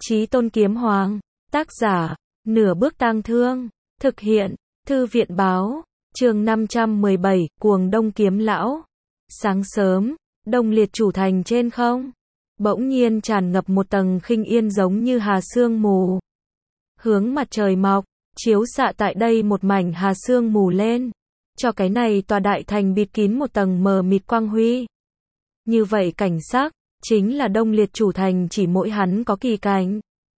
Chí Tôn Kiếm Hoàng, tác giả, Nửa Bước Tang Thương, thực hiện, Thư viện báo, chương 517, Cuồng Đông Kiếm Lão. Sáng sớm, Đông Liệt chủ thành trên không, bỗng nhiên tràn ngập một tầng khinh yên giống như hà sương mù. Hướng mặt trời mọc, chiếu xạ tại đây một mảnh hà sương mù lên, cho cái này tòa đại thành bịt kín một tầng mờ mịt quang huy. Như vậy cảnh sắc, chính là Đông Liệt chủ thành chỉ mỗi hắn có kỳ cảnh.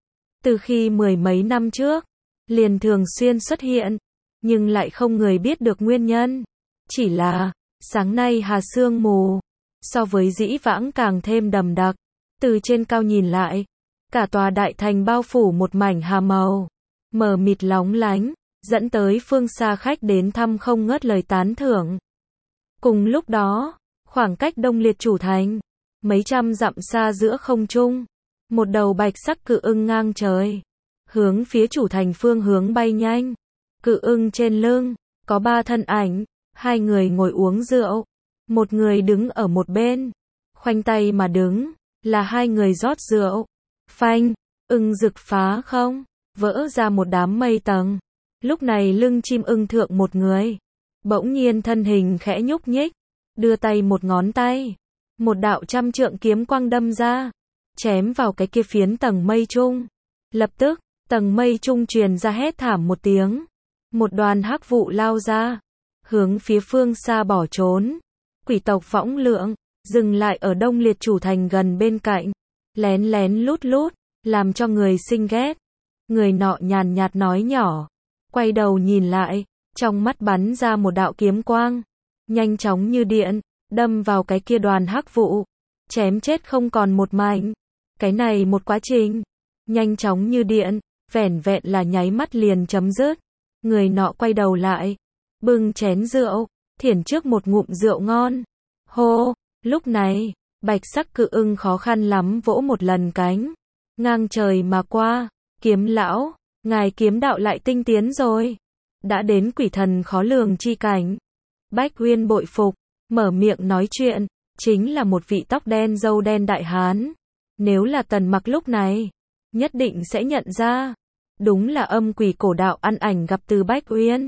Từ khi mười mấy năm trước, liền thường xuyên xuất hiện, nhưng lại không người biết được nguyên nhân. Chỉ là, sáng nay hà sương mù, so với dĩ vãng càng thêm đậm đặc. Từ trên cao nhìn lại, cả tòa đại thành bao phủ một mảnh hà màu, mờ mịt lóng lánh, dẫn tới phương xa khách đến thăm không ngớt lời tán thưởng. Cùng lúc đó, khoảng cách Đông Liệt chủ thành, mấy trăm dặm xa giữa không trung, một đầu bạch sắc cự ưng ngang trời, hướng phía chủ thành phương hướng bay nhanh. Cự ưng trên lưng, có ba thân ảnh, hai người ngồi uống rượu, một người đứng ở một bên, khoanh tay mà đứng, là hai người rót rượu. Phanh, ưng rực phá không, vỡ ra một đám mây tầng. Lúc này lưng chim ưng thượng một người, bỗng nhiên thân hình khẽ nhúc nhích, đưa tay một ngón tay, một đạo trăm trượng kiếm quang đâm ra, chém vào cái kia phiến tầng mây trung. Lập tức, tầng mây trung truyền ra hét thảm một tiếng, một đoàn hắc vụ lao ra, hướng phía phương xa bỏ trốn. Quỷ tộc Võng Lượng dừng lại ở Đông Liệt chủ thành gần bên cạnh, lén lén lút lút, làm cho người sinh ghét. Người nọ nhàn nhạt nói nhỏ, quay đầu nhìn lại, trong mắt bắn ra một đạo kiếm quang, nhanh chóng như điện, đâm vào cái kia đoàn hắc vụ, chém chết không còn một mảnh. Cái này một quá trình, nhanh chóng như điện, vẻn vẹn là nháy mắt liền chấm dứt. Người nọ quay đầu lại, bưng chén rượu, thiển trước một ngụm rượu ngon. Hô, lúc này, bạch sắc cự ưng khó khăn lắm vỗ một lần cánh, ngang trời mà qua. Kiếm lão, ngài kiếm đạo lại tinh tiến rồi, đã đến quỷ thần khó lường chi cảnh. Bách Uyên bội phục, mở miệng nói chuyện, chính là một vị tóc đen râu đen đại hán. Nếu là Tần Mặc lúc này, nhất định sẽ nhận ra, đúng là âm quỷ cổ đạo ăn ảnh gặp Từ Bách Uyên.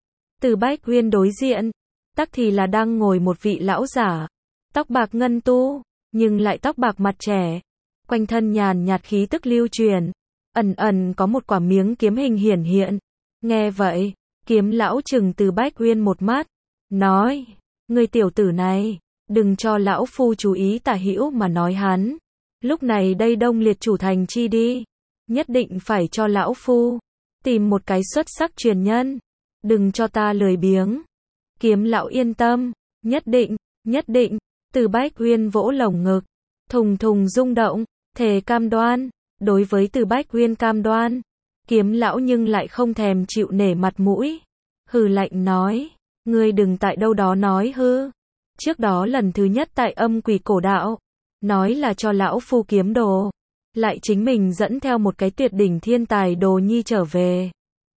Từ Bách Uyên đối diện, tắc thì là đang ngồi một vị lão giả, tóc bạc ngân tu, nhưng lại tóc bạc mặt trẻ, quanh thân nhàn nhạt khí tức lưu truyền, ẩn ẩn có một quả miếng kiếm hình hiển hiện. Nghe vậy, kiếm lão chừng Từ Bách Uyên một mắt, nói, ngươi tiểu tử này, đừng cho lão phu chú ý tả hữu mà nói hắn. Lúc này đây Đông Liệt chủ thành chi đi, nhất định phải cho lão phu tìm một cái xuất sắc truyền nhân, đừng cho ta lười biếng. Kiếm lão yên tâm, nhất định, nhất định. Từ Bách Uyên vỗ lồng ngực, thùng thùng rung động, thề cam đoan. Đối với Từ Bách Uyên cam đoan, kiếm lão nhưng lại không thèm chịu nể mặt mũi, hừ lạnh nói, ngươi đừng tại đâu đó nói hư. Trước đó lần thứ nhất tại âm quỷ cổ đạo, nói là cho lão phu kiếm đồ, lại chính mình dẫn theo một cái tuyệt đỉnh thiên tài đồ nhi trở về.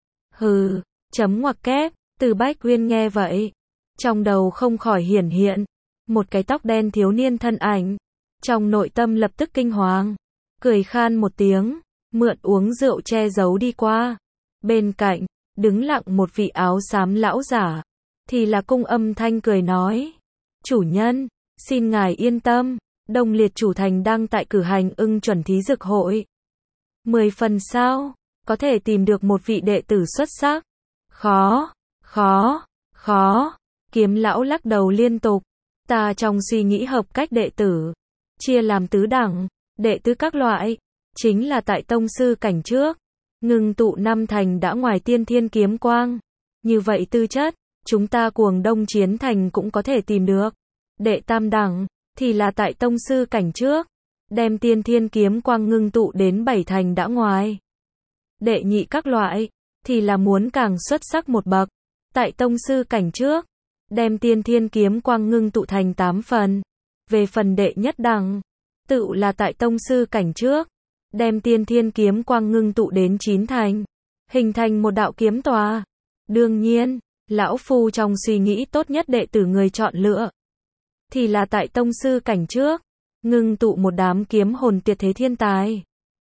Hừ, chấm ngoặc kép. Từ Bách Uyên nghe vậy, trong đầu không khỏi hiển hiện một cái tóc đen thiếu niên thân ảnh, trong nội tâm lập tức kinh hoàng, cười khan một tiếng, mượn uống rượu che giấu đi qua. Bên cạnh, đứng lặng một vị áo xám lão giả, thì là cung âm thanh cười nói, chủ nhân, xin ngài yên tâm, Đông Liệt chủ thành đang tại cử hành ưng chuẩn thí dực hội. 10 phần sao, có thể tìm được một vị đệ tử xuất sắc. Khó, khó, khó. Kiếm lão lắc đầu liên tục, ta trong suy nghĩ hợp cách đệ tử, chia làm tứ đẳng, đệ tứ các loại, chính là tại tông sư cảnh trước, ngưng tụ năm thành đã ngoài tiên thiên kiếm quang. Như vậy tư chất, chúng ta Cuồng Đông Chiến Thành cũng có thể tìm được. Đệ tam đẳng, thì là tại tông sư cảnh trước, đem tiên thiên kiếm quang ngưng tụ đến 7 thành đã ngoài. Đệ nhị các loại, thì là muốn càng xuất sắc một bậc, tại tông sư cảnh trước, đem tiên thiên kiếm quang ngưng tụ thành 8 phần. Về phần đệ nhất đẳng, tự là tại tông sư cảnh trước, đem tiên thiên kiếm quang ngưng tụ đến 9 thành, hình thành một đạo kiếm tòa. Đương nhiên, lão phu trong suy nghĩ tốt nhất đệ tử người chọn lựa, thì là tại tông sư cảnh trước, ngưng tụ một đám kiếm hồn tuyệt thế thiên tài.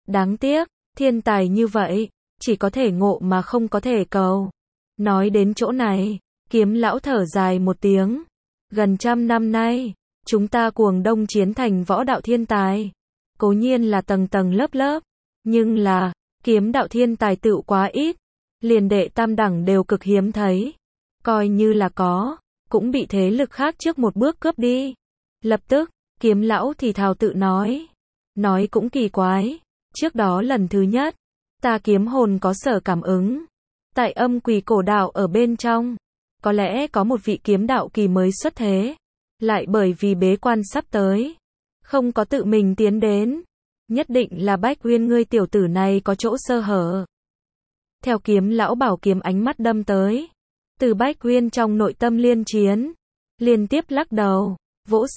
Đáng tiếc, thiên tài như vậy, chỉ có thể ngộ mà không có thể cầu. Nói đến chỗ này, Kiếm lão thở dài một tiếng. Gần 100 năm nay, chúng ta cuồng đông chiến thành võ đạo thiên tài. Cố nhiên là tầng tầng lớp lớp, nhưng là, kiếm đạo thiên tài tựu quá ít. Liền đệ tam đẳng đều cực hiếm thấy. Coi như là có, cũng bị thế lực khác trước một bước cướp đi. Lập tức, Kiếm lão thì thào tự nói. Nói cũng kỳ quái. Trước đó lần thứ nhất, ta kiếm hồn có sở cảm ứng. Tại âm quỷ cổ đạo ở bên trong, có lẽ có một vị kiếm đạo kỳ mới xuất thế. Lại bởi vì bế quan sắp tới, không có tự mình tiến đến. Nhất định là Bách Uyên ngươi tiểu tử này có chỗ sơ hở. Theo Kiếm lão bảo kiếm ánh mắt đâm tới. Từ Bách Uyên trong nội tâm liên chiến. Liên tiếp lắc đầu, vỗ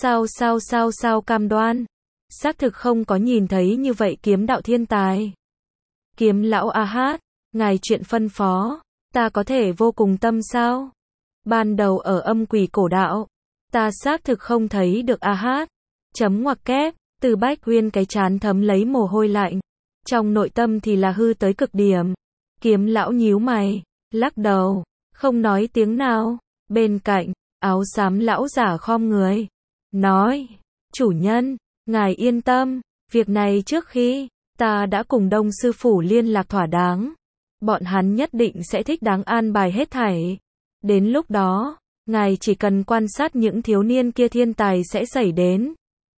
sao cam đoan. Xác thực không có nhìn thấy như vậy kiếm đạo thiên tài. Kiếm lão a hát, ngài chuyện phân phó, ta có thể vô cùng tâm sao? Ban đầu ở âm quỷ cổ đạo, ta xác thực không thấy được a hát. Chấm ngoặc kép, từ Bách Uyên cái chán thấm lấy mồ hôi lạnh. Trong nội tâm thì là hư tới cực điểm. Kiếm lão nhíu mày, lắc đầu, không nói tiếng nào. Bên cạnh, áo xám lão giả khom người. Nói, chủ nhân, ngài yên tâm, việc này trước khi, ta đã cùng Đông sư phủ liên lạc thỏa đáng. Bọn hắn nhất định sẽ thích đáng an bài hết thảy. Đến lúc đó, ngài chỉ cần quan sát những thiếu niên kia thiên tài sẽ xảy đến.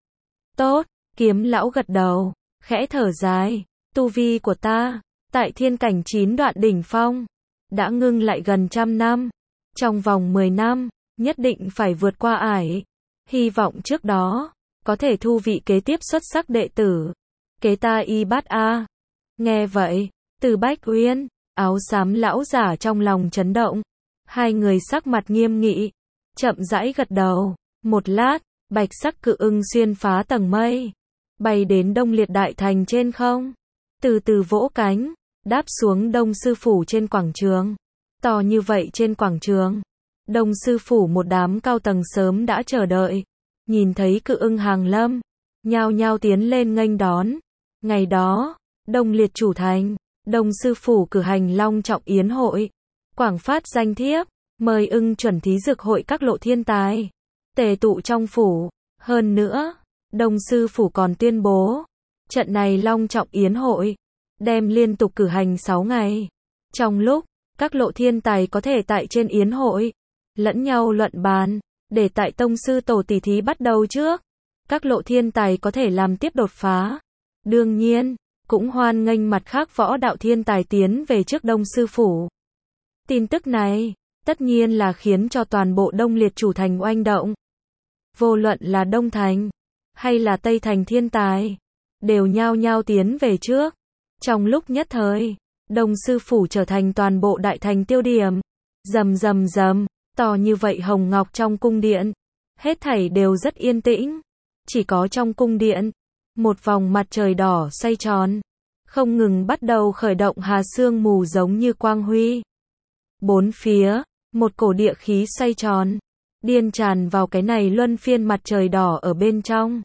Tốt, Kiếm lão gật đầu, khẽ thở dài. Tu vi của ta, tại thiên cảnh 9 đoạn đỉnh phong, đã ngưng lại gần 100 năm. Trong vòng 10 năm, nhất định phải vượt qua ải. Hy vọng trước đó, có thể thu vị kế tiếp xuất sắc đệ tử. Kế ta y bát a. Nghe vậy, từ Bách Uyên, áo xám lão giả trong lòng chấn động. Hai người sắc mặt nghiêm nghị, chậm rãi gật đầu. Một lát, bạch sắc cự ưng xuyên phá tầng mây, bay đến Đông Liệt Đại Thành trên không. Từ từ vỗ cánh, đáp xuống Đông sư phủ trên quảng trường. To như vậy trên quảng trường, Đông sư phủ một đám cao tầng sớm đã chờ đợi. Nhìn thấy cự ưng hàng lâm, nhao nhao tiến lên nghênh đón. Ngày đó, Đông Liệt chủ thành, Đông sư phủ cử hành long trọng yến hội, quảng phát danh thiếp, mời ưng chuẩn thí dược hội các lộ thiên tài tề tụ trong phủ. Hơn nữa, Đông sư phủ còn tuyên bố, trận này long trọng yến hội đem liên tục cử hành 6 ngày. Trong lúc các lộ thiên tài có thể tại trên yến hội lẫn nhau luận bàn, để tại tông sư tổ tỷ thí bắt đầu trước, các lộ thiên tài có thể làm tiếp đột phá. Đương nhiên, cũng hoan nghênh mặt khác võ đạo thiên tài tiến về trước Đông sư phủ. Tin tức này, tất nhiên là khiến cho toàn bộ Đông Liệt chủ thành oanh động. Vô luận là Đông thành, hay là Tây thành thiên tài, đều nhao nhao tiến về trước. Trong lúc nhất thời, Đông sư phủ trở thành toàn bộ đại thành tiêu điểm. Rầm rầm rầm, to như vậy hồng ngọc trong cung điện, hết thảy đều rất yên tĩnh. Chỉ có trong cung điện, một vòng mặt trời đỏ xoay tròn, không ngừng bắt đầu khởi động hà sương mù giống như quang huy. Bốn phía, một cổ địa khí xoay tròn, điên tràn vào cái này luân phiên mặt trời đỏ ở bên trong.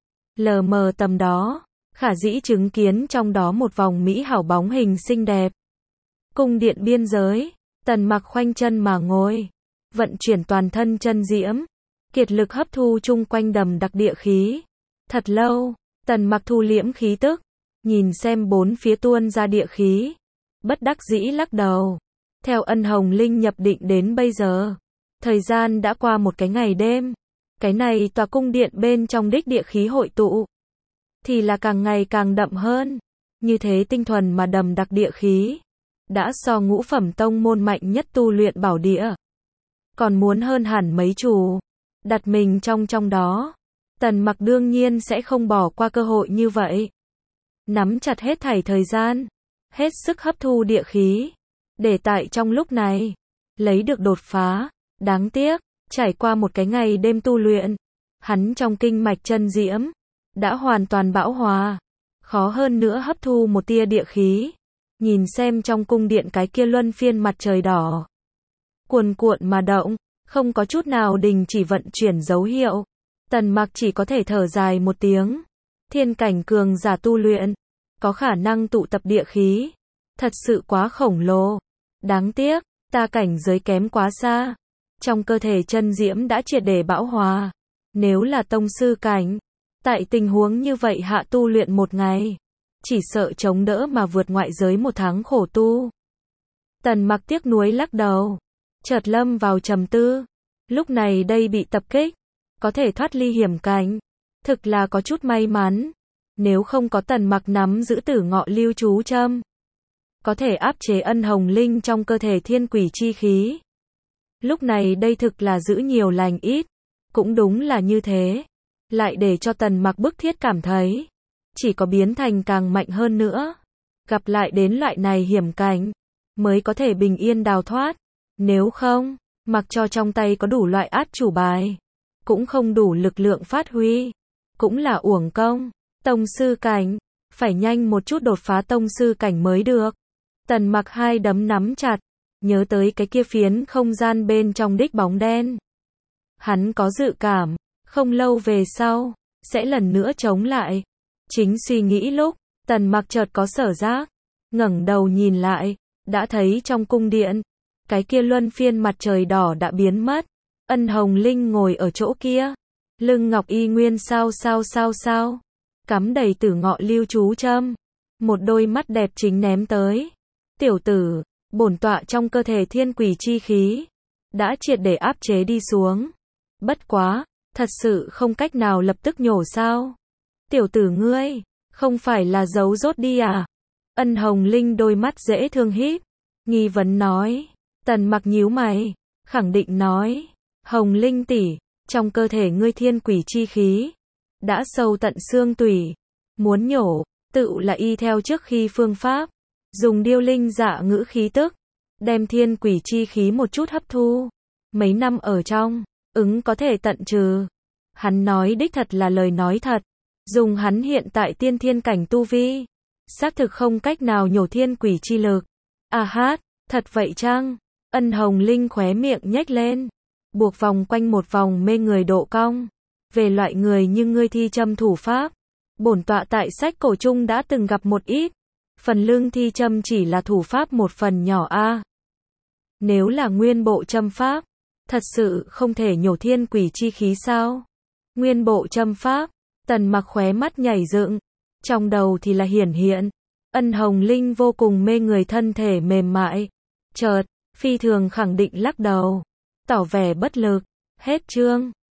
Lờ mờ tầm đó, khả dĩ chứng kiến trong đó một vòng mỹ hảo bóng hình xinh đẹp. Cung điện biên giới, Tần Mặc khoanh chân mà ngồi, vận chuyển toàn thân chân diễm, kiệt lực hấp thu chung quanh đầm đặc địa khí. Thật lâu, Tần Mặc thu liễm khí tức, nhìn xem bốn phía tuôn ra địa khí, bất đắc dĩ lắc đầu. Theo Ân Hồng Linh nhập định đến bây giờ, thời gian đã qua một cái ngày đêm. Cái này tòa cung điện bên trong đích địa khí hội tụ, thì là càng ngày càng đậm hơn. Như thế tinh thuần mà đầm đặc địa khí, đã so ngũ phẩm tông môn mạnh nhất tu luyện bảo địa còn muốn hơn hẳn mấy chủ. Đặt mình trong đó, Tần Mặc đương nhiên sẽ không bỏ qua cơ hội như vậy. Nắm chặt hết thảy thời gian, hết sức hấp thu địa khí, để tại trong lúc này lấy được đột phá. Đáng tiếc, trải qua một cái ngày đêm tu luyện, hắn trong kinh mạch chân diễm đã hoàn toàn bão hòa, khó hơn nữa hấp thu một tia địa khí. Nhìn xem trong cung điện cái kia luân phiên mặt trời đỏ, cuồn cuộn mà động, không có chút nào đình chỉ vận chuyển dấu hiệu. Tần Mặc chỉ có thể thở dài một tiếng. Thiên cảnh cường giả tu luyện, có khả năng tụ tập địa khí. Thật sự quá khổng lồ. Đáng tiếc, ta cảnh giới kém quá xa. Trong cơ thể chân diễm đã triệt để bão hòa. Nếu là tông sư cảnh, tại tình huống như vậy hạ tu luyện một ngày, chỉ sợ chống đỡ mà vượt ngoại giới một tháng khổ tu. Tần Mặc tiếc nuối lắc đầu, chợt lâm vào trầm tư. Lúc này đây bị tập kích, có thể thoát ly hiểm cảnh, thực là có chút may mắn. Nếu không có Tần Mặc nắm giữ Tử Ngọ Lưu chú châm, có thể áp chế ân hồng linh trong cơ thể thiên quỷ chi khí. Lúc này đây thực là giữ nhiều lành ít, cũng đúng là như thế. Lại để cho Tần Mặc bức thiết cảm thấy, chỉ có biến thành càng mạnh hơn nữa, gặp lại đến loại này hiểm cảnh, mới có thể bình yên đào thoát. Nếu không, mặc cho trong tay có đủ loại át chủ bài, cũng không đủ lực lượng phát huy, cũng là uổng công. Tông sư cảnh, phải nhanh một chút đột phá tông sư cảnh mới được. Tần Mặc hai đấm nắm chặt, nhớ tới cái kia phiến không gian bên trong đích bóng đen. Hắn có dự cảm, không lâu về sau, sẽ lần nữa chống lại. Chính suy nghĩ lúc, Tần Mặc chợt có sở giác, ngẩng đầu nhìn lại, đã thấy trong cung điện, cái kia luân phiên mặt trời đỏ đã biến mất. Ân Hồng Linh ngồi ở chỗ kia, lưng ngọc y nguyên sao, cắm đầy Tử Ngọ Lưu chú châm, một đôi mắt đẹp chính ném tới. Tiểu tử, bổn tọa trong cơ thể thiên quỷ chi khí đã triệt để áp chế đi xuống. Bất quá, thật sự không cách nào lập tức nhổ sao? Tiểu tử ngươi, không phải là giấu rốt đi à? Ân Hồng Linh đôi mắt dễ thương híp, nghi vấn nói. Tần Mặc nhíu mày, khẳng định nói, Hồng Linh tỷ, trong cơ thể ngươi thiên quỷ chi khí đã sâu tận xương tủy, muốn nhổ, tự là y theo trước khi phương pháp, dùng điêu linh dạ ngữ khí tức, đem thiên quỷ chi khí một chút hấp thu, mấy năm ở trong, ứng có thể tận trừ. Hắn nói đích thật là lời nói thật, dùng hắn hiện tại tiên thiên cảnh tu vi, xác thực không cách nào nhổ thiên quỷ chi lực. À hát, thật vậy chăng? Ân Hồng Linh khóe miệng nhếch lên, buộc vòng quanh một vòng mê người độ cong. Về loại người như ngươi thi châm thủ pháp, bổn tọa tại sách cổ chung đã từng gặp một ít, phần lương thi châm chỉ là thủ pháp một phần nhỏ a. Nếu là nguyên bộ châm pháp, thật sự không thể nhổ thiên quỷ chi khí sao? Nguyên bộ châm pháp, Tần Mặc khóe mắt nhảy dựng, trong đầu thì là hiển hiện, Ân Hồng Linh vô cùng mê người thân thể mềm mại, chợt, phi thường khẳng định lắc đầu, tỏ vẻ bất lực. Hết chương.